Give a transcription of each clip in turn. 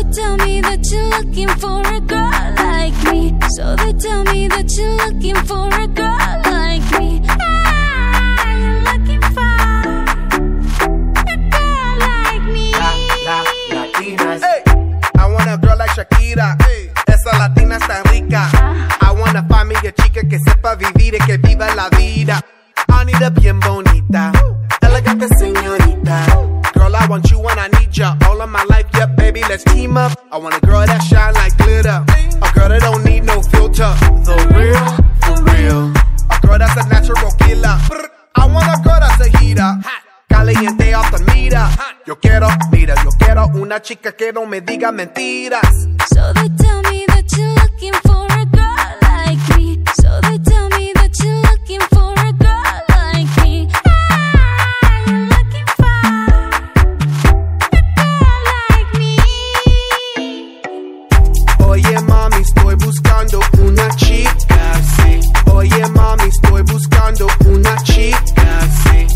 tell me that you're looking for a girl like me. So they tell me that you're looking for a girl like me. You're looking for a girl like me. Latinas. Hey, I want a girl like Shakira. Hey, esa latina está rica. I wanna find me a chica que sepa vivir y que viva la vida. Anita bien bonita, elegante señorita. Girl, I want you and I need ya all of my life, yeah, baby, let's team up. I want a girl that shine like glitter, a girl that don't need no filter. The real, for real. A girl that's a natural killer. I want a girl that's a heater, caliente off the meter. Yo quiero una chica que no me diga mentiras. So they tell me that you're looking for a girl like me. So they tell me that you're looking for a girl like me. You're looking for a girl like me. Oye mami, estoy buscando una chica, sí. Oye mami, estoy buscando una chica, sí.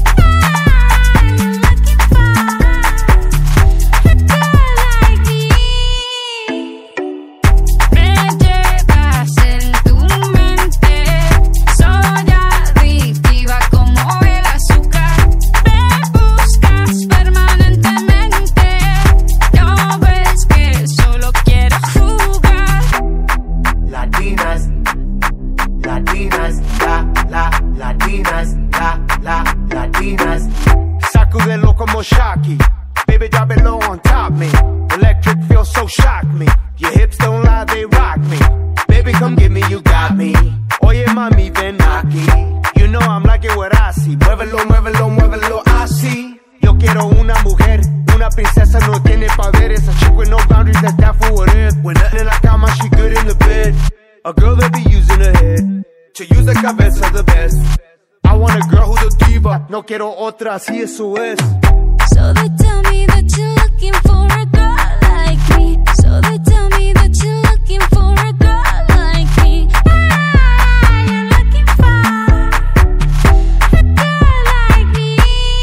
Latinas. Sacudelo como Shocky. Baby, drop it low on top me. Electric feels so shock me. Your hips don't lie, they rock me. Baby, come get me, you got me. Oye, mami, ven aquí. You know I'm like it what I see. Muévelo, muévelo, muévelo así. Yo quiero una mujer, una princesa, no tiene poderes. A chick with no boundaries, that's that for what it. When nothing in la cama, she good in the bed. A girl that be using her head to use the cabeza the best. I want a girl who's a diva. No quiero otra, así eso es. So they tell me that you're looking for a girl like me. So they tell me that you're looking for a girl like me. You're looking for a girl like me.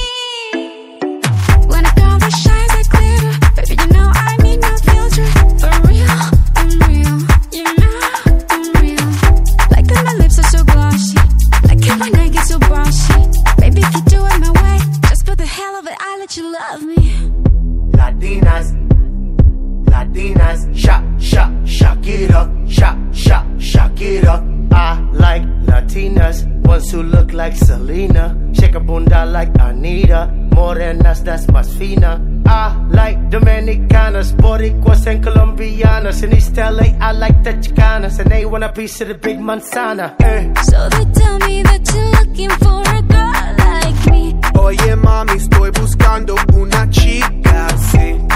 When a girl that shines like glitter, baby, you know I need no filter. For real, I'm real. You know I'm real. Like when my lips are so glossy. Like when my neck gets so bossy. Baby, if you do it my way, just for the hell of it, I let you love me. Latinas, Shakira, Shakira. I like Latinas, ones who look like Selena. Shake a bunda like Anita, morenas, that's más fina. I like Dominicanas, Boricuas and Colombianas. In East LA, I like the Chicanas, and they want a piece of the big manzana. So they tell me that you're looking for a girl like me. Oye mami, estoy buscando una chica, sí.